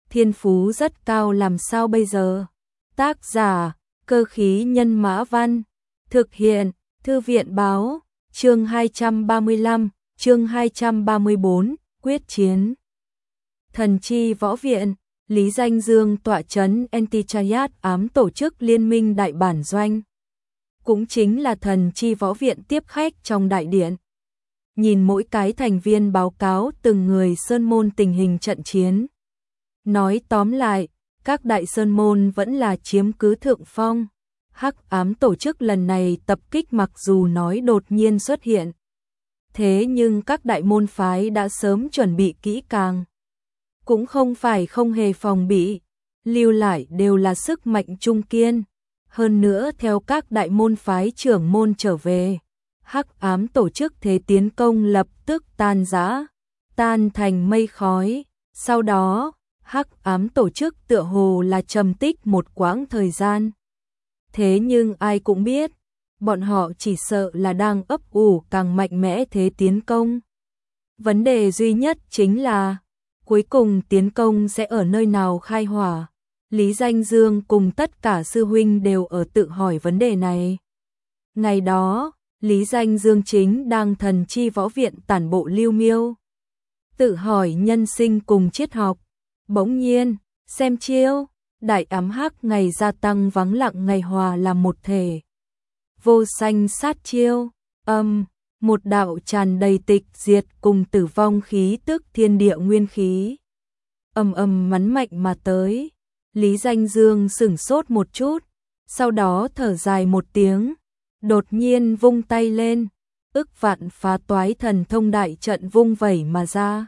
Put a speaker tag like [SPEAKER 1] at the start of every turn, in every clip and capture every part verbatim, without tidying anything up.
[SPEAKER 1] thiên phú rất cao làm sao bây giờ? Tác giả, Cơ khí nhân mã văn. Thực hiện, Thư viện báo, chương hai trăm ba mươi lăm, chương hai trăm ba mươi bốn, quyết chiến. Thần chi võ viện, Lý Danh Dương tọa trấn Antichayat ám tổ chức liên minh đại bản doanh. Cũng chính là thần chi võ viện tiếp khách trong đại điện. Nhìn mỗi cái thành viên báo cáo từng người sơn môn tình hình trận chiến. Nói tóm lại, các đại sơn môn vẫn là chiếm cứ thượng phong. Hắc ám tổ chức lần này tập kích mặc dù nói đột nhiên xuất hiện. Thế nhưng các đại môn phái đã sớm chuẩn bị kỹ càng. Cũng không phải không hề phòng bị, lưu lại đều là sức mạnh trung kiên. Hơn nữa theo các đại môn phái trưởng môn trở về, hắc ám tổ chức thế tiến công lập tức tan rã, tan thành mây khói. Sau đó, hắc ám tổ chức tựa hồ là trầm tích một quãng thời gian. Thế nhưng ai cũng biết, bọn họ chỉ sợ là đang ấp ủ càng mạnh mẽ thế tiến công. Vấn đề duy nhất chính là, cuối cùng tiến công sẽ ở nơi nào khai hỏa. Lý Danh Dương cùng tất cả sư huynh đều ở tự hỏi vấn đề này. Ngày đó, Lý Danh Dương chính đang thần chi võ viện tản bộ lưu miêu. Tự hỏi nhân sinh cùng triết học. Bỗng nhiên, xem chiêu, đại ám hắc ngày gia tăng vắng lặng ngày hòa là một thể. Vô sanh sát chiêu, âm, một đạo tràn đầy tịch diệt cùng tử vong khí tức thiên địa nguyên khí. Âm âm mắn mạnh mà tới. Lý Danh Dương sửng sốt một chút, sau đó thở dài một tiếng, đột nhiên vung tay lên, ức vạn phá toái thần thông đại trận vung vẩy mà ra.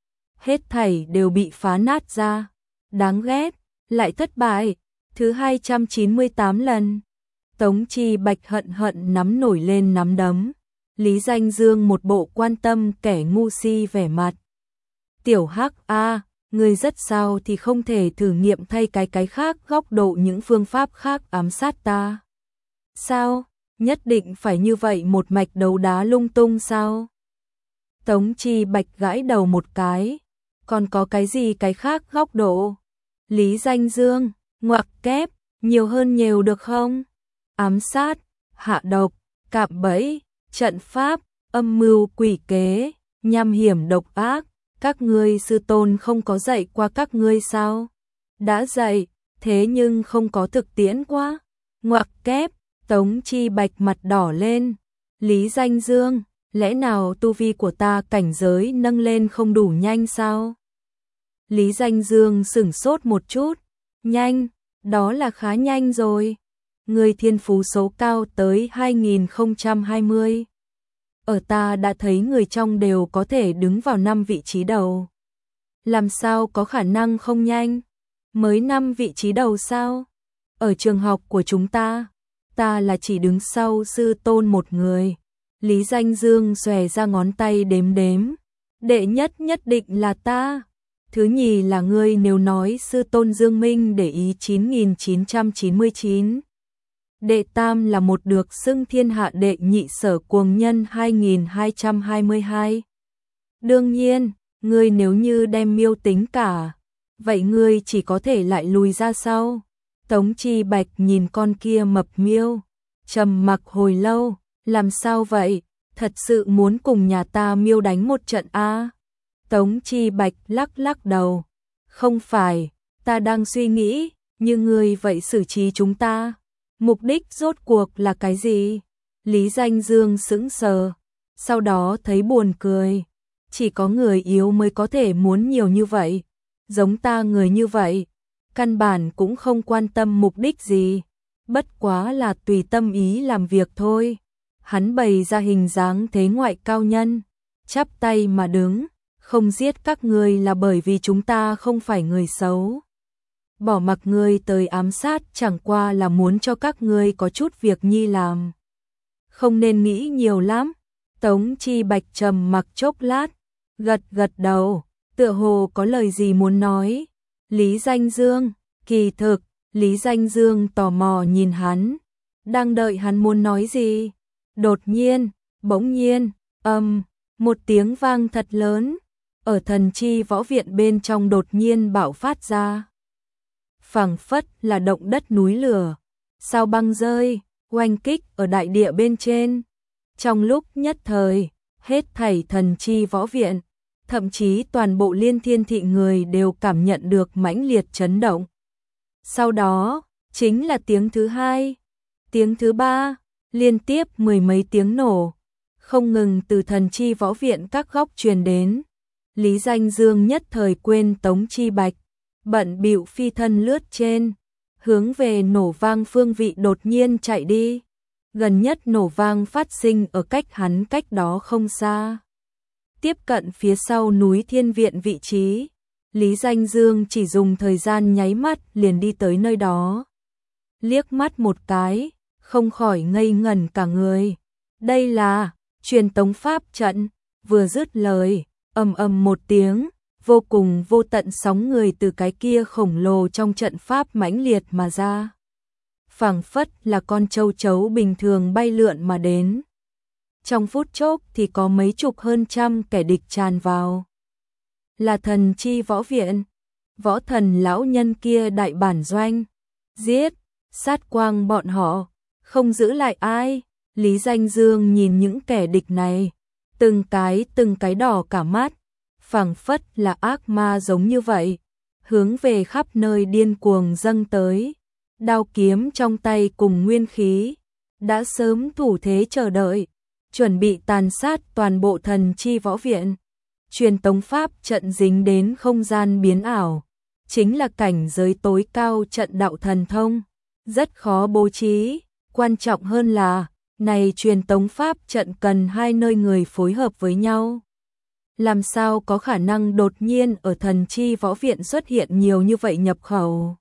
[SPEAKER 1] Hết thảy đều bị phá nát ra, đáng ghét, lại thất bại, thứ hai trăm chín mươi tám lần. Tống Chi Bạch hận hận nắm nổi lên nắm đấm, Lý Danh Dương một bộ quan tâm kẻ ngu si vẻ mặt. Tiểu Hắc a, ngươi rất sao thì không thể thử nghiệm thay cái cái khác góc độ những phương pháp khác ám sát ta. Sao, nhất định phải như vậy một mạch đấu đá lung tung sao? Tống Chi Bạch gãi đầu một cái, còn có cái gì cái khác góc độ? Lý Danh Dương, ngoặc kép, nhiều hơn nhiều được không? Ám sát, hạ độc, cạm bẫy, trận pháp, âm mưu quỷ kế, nham hiểm độc ác. Các ngươi sư tôn không có dạy qua các ngươi sao? Đã dạy, thế nhưng không có thực tiễn quá. Ngoặc kép, Tống Chi Bạch mặt đỏ lên. Lý Danh Dương, lẽ nào tu vi của ta cảnh giới nâng lên không đủ nhanh sao? Lý Danh Dương sửng sốt một chút. Nhanh, đó là khá nhanh rồi. Người thiên phú số cao tới hai nghìn không trăm hai mươi. Ở ta đã thấy người trong đều có thể đứng vào năm vị trí đầu. Làm sao có khả năng không nhanh? Mới năm vị trí đầu sao? Ở trường học của chúng ta, ta là chỉ đứng sau sư tôn một người. Lý Danh Dương xòe ra ngón tay đếm đếm. Đệ nhất nhất định là ta. Thứ nhì là ngươi nếu nói sư tôn Dương Minh để ý chín nghìn chín trăm chín mươi chín. Đệ tam là một được xưng thiên hạ đệ nhị sở cuồng nhân hai nghìn hai trăm hai mươi hai. Đương nhiên, ngươi nếu như đem miêu tính cả, vậy ngươi chỉ có thể lại lùi ra sau. Tống Chi Bạch nhìn con kia mập miêu, trầm mặc hồi lâu, làm sao vậy, thật sự muốn cùng nhà ta miêu đánh một trận a? À? Tống Chi Bạch lắc lắc đầu, không phải, ta đang suy nghĩ, như ngươi vậy xử trí chúng ta. Mục đích rốt cuộc là cái gì? Lý Danh Dương sững sờ, sau đó thấy buồn cười. Chỉ có người yếu mới có thể muốn nhiều như vậy. Giống ta người như vậy, căn bản cũng không quan tâm mục đích gì. Bất quá là tùy tâm ý làm việc thôi. Hắn bày ra hình dáng thế ngoại cao nhân, chắp tay mà đứng. Không giết các ngươi là bởi vì chúng ta không phải người xấu. Bỏ mặc ngươi tới ám sát chẳng qua là muốn cho các ngươi có chút việc nhi làm. Không nên nghĩ nhiều lắm. Tống Chi Bạch trầm mặc chốc lát, gật gật đầu, tựa hồ có lời gì muốn nói. Lý Danh Dương, kỳ thực, Lý Danh Dương tò mò nhìn hắn, đang đợi hắn muốn nói gì. Đột nhiên, bỗng nhiên, âm, um, một tiếng vang thật lớn, ở thần chi võ viện bên trong đột nhiên bạo phát ra. Phảng phất là động đất núi lửa, sao băng rơi, oanh kích ở đại địa bên trên. Trong lúc nhất thời, hết thảy thần chi võ viện, thậm chí toàn bộ Liên Thiên thị người đều cảm nhận được mãnh liệt chấn động. Sau đó, chính là tiếng thứ hai, tiếng thứ ba, liên tiếp mười mấy tiếng nổ, không ngừng từ thần chi võ viện các góc truyền đến. Lý Danh Dương nhất thời quên Tống Chi Bạch, bận bịu phi thân lướt trên, hướng về nổ vang phương vị đột nhiên chạy đi. Gần nhất nổ vang phát sinh ở cách hắn cách đó không xa. Tiếp cận phía sau núi Thiên Viện vị trí, Lý Danh Dương chỉ dùng thời gian nháy mắt liền đi tới nơi đó. Liếc mắt một cái, không khỏi ngây ngẩn cả người. Đây là truyền tống pháp trận. Vừa dứt lời, ầm ầm một tiếng, vô cùng vô tận sóng người từ cái kia khổng lồ trong trận pháp mãnh liệt mà ra. Phảng phất là con châu chấu bình thường bay lượn mà đến. Trong phút chốc thì có mấy chục hơn trăm kẻ địch tràn vào. Là thần chi võ viện, võ thần lão nhân kia đại bản doanh. Giết, sát quang bọn họ, không giữ lại ai. Lý Danh Dương nhìn những kẻ địch này, từng cái từng cái đỏ cả mắt, phảng phất là ác ma giống như vậy, hướng về khắp nơi điên cuồng dâng tới. Đao kiếm trong tay cùng nguyên khí, đã sớm thủ thế chờ đợi, chuẩn bị tàn sát toàn bộ thần chi võ viện. Truyền tống pháp trận dính đến không gian biến ảo, chính là cảnh giới tối cao trận đạo thần thông, rất khó bố trí, quan trọng hơn là, này truyền tống pháp trận cần hai nơi người phối hợp với nhau. Làm sao có khả năng đột nhiên ở thần chi võ viện xuất hiện nhiều như vậy nhập khẩu?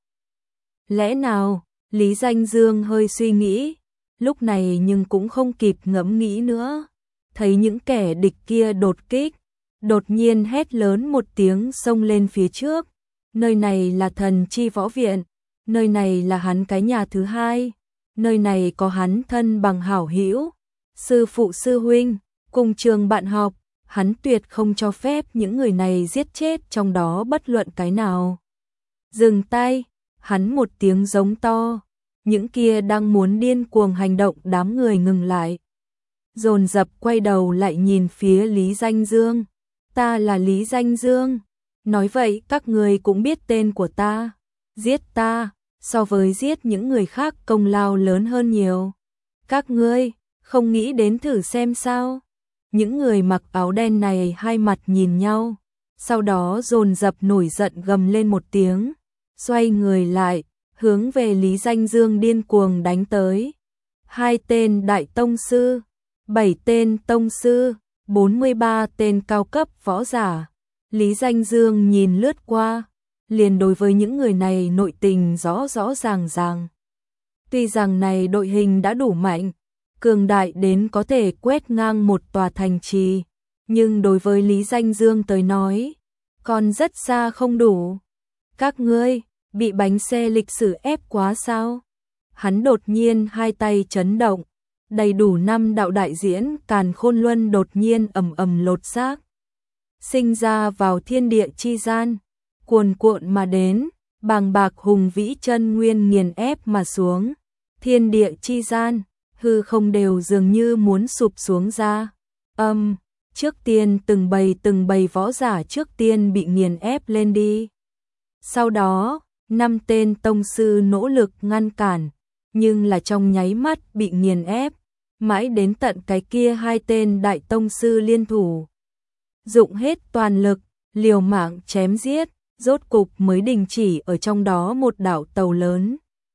[SPEAKER 1] Lẽ nào, Lý Danh Dương hơi suy nghĩ, lúc này nhưng cũng không kịp ngẫm nghĩ nữa. Thấy những kẻ địch kia đột kích, đột nhiên hét lớn một tiếng xông lên phía trước. Nơi này là thần chi võ viện, nơi này là hắn cái nhà thứ hai, nơi này có hắn thân bằng hảo hữu, sư phụ sư huynh, cùng trường bạn học, hắn tuyệt không cho phép những người này giết chết trong đó bất luận cái nào. Dừng tay, hắn một tiếng giống to, những kia đang muốn điên cuồng hành động đám người ngừng lại. Dồn dập quay đầu lại nhìn phía Lý Danh Dương. Ta là Lý Danh Dương. Nói vậy các người cũng biết tên của ta. Giết ta, so với giết những người khác công lao lớn hơn nhiều. Các ngươi, không nghĩ đến thử xem sao. Những người mặc áo đen này hai mặt nhìn nhau. Sau đó dồn dập nổi giận gầm lên một tiếng. Xoay người lại, hướng về Lý Danh Dương điên cuồng đánh tới. Hai tên đại tông sư, bảy tên tông sư, bốn mươi ba tên cao cấp võ giả. Lý Danh Dương nhìn lướt qua, liền đối với những người này nội tình rõ rõ ràng ràng. Tuy rằng này đội hình đã đủ mạnh, cường đại đến có thể quét ngang một tòa thành trì, nhưng đối với Lý Danh Dương tới nói, còn rất xa không đủ. Các ngươi, bị bánh xe lịch sử ép quá sao? Hắn đột nhiên hai tay chấn động, đầy đủ năm đạo đại diễn Càn Khôn Luân đột nhiên ầm ầm lột xác, sinh ra vào thiên địa chi gian, cuồn cuộn mà đến, bàng bạc hùng vĩ chân nguyên nghiền ép mà xuống, thiên địa chi gian, hư không đều dường như muốn sụp xuống ra. Âm, trước tiên từng bầy từng bầy võ giả trước tiên bị nghiền ép lên đi. Sau đó, năm tên tông sư nỗ lực ngăn cản, nhưng là trong nháy mắt bị nghiền ép, mãi đến tận cái kia hai tên đại tông sư liên thủ. Dụng hết toàn lực, liều mạng chém giết, rốt cục mới đình chỉ ở trong đó một đảo tàu lớn.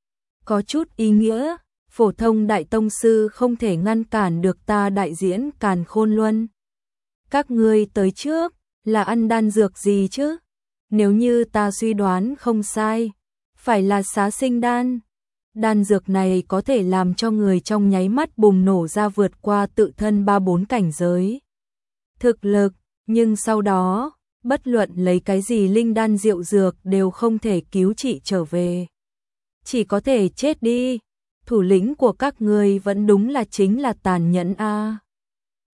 [SPEAKER 1] Có chút ý nghĩa, phổ thông đại tông sư không thể ngăn cản được ta đại diễn Càn Khôn Luân. Các ngươi tới trước, là ăn đan dược gì chứ? Nếu như ta suy đoán không sai, phải là xá sinh đan. Đan dược này có thể làm cho người trong nháy mắt bùng nổ ra vượt qua tự thân ba bốn cảnh giới thực lực, nhưng sau đó, bất luận lấy cái gì linh đan diệu dược đều không thể cứu trị trở về. Chỉ có thể chết đi. Thủ lĩnh của các ngươi vẫn đúng là chính là tàn nhẫn a.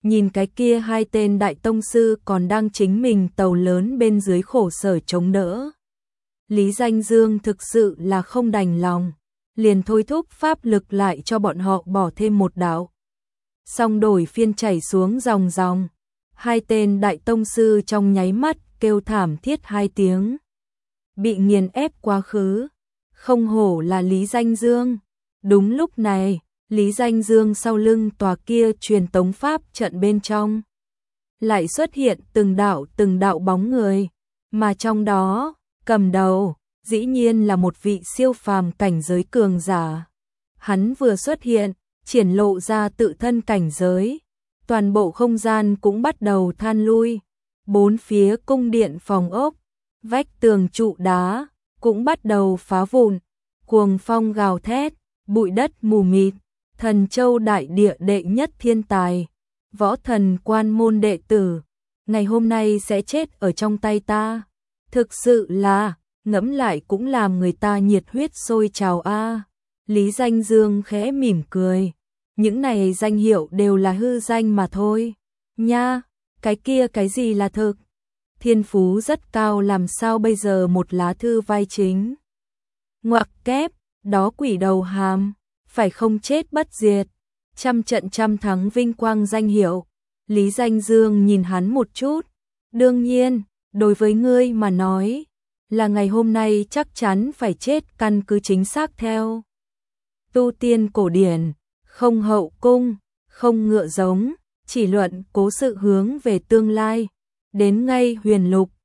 [SPEAKER 1] nhìn cái kia hai tên đại tông sư còn đang chính mình tàu lớn bên dưới khổ sở chống đỡ. Lý Danh Dương thực sự là không đành lòng, liền thôi thúc pháp lực lại cho bọn họ bỏ thêm một đạo. Xong đổi phiên chảy xuống dòng dòng, hai tên đại tông sư trong nháy mắt kêu thảm thiết hai tiếng. Bị nghiền ép quá khứ, không hổ là Lý Danh Dương. Đúng lúc này, Lý Danh Dương sau lưng tòa kia truyền tống pháp trận bên trong lại xuất hiện từng đạo từng đạo bóng người, mà trong đó, cầm đầu, dĩ nhiên là một vị siêu phàm cảnh giới cường giả. Hắn vừa xuất hiện, triển lộ ra tự thân cảnh giới, toàn bộ không gian cũng bắt đầu than lui, bốn phía cung điện phòng ốc, vách tường trụ đá cũng bắt đầu phá vụn, cuồng phong gào thét, bụi đất mù mịt. Thần Châu đại địa đệ nhất thiên tài, võ thần quan môn đệ tử, ngày hôm nay sẽ chết ở trong tay ta. Thực sự là, ngẫm lại cũng làm người ta nhiệt huyết sôi trào a. Lý Danh Dương khẽ mỉm cười, những này danh hiệu đều là hư danh mà thôi. Nha, cái kia cái gì là thực? Thiên phú rất cao làm sao bây giờ một lá thư vai chính. Ngoặc kép, đó quỷ đầu hàm. Phải không chết bất diệt, trăm trận trăm thắng vinh quang danh hiệu. Lý Danh Dương nhìn hắn một chút, đương nhiên, đối với ngươi mà nói, là ngày hôm nay chắc chắn phải chết, căn cứ chính xác theo tu tiên cổ điển, không hậu cung, không ngựa giống, chỉ luận cố sự hướng về tương lai, đến ngay huyền lục,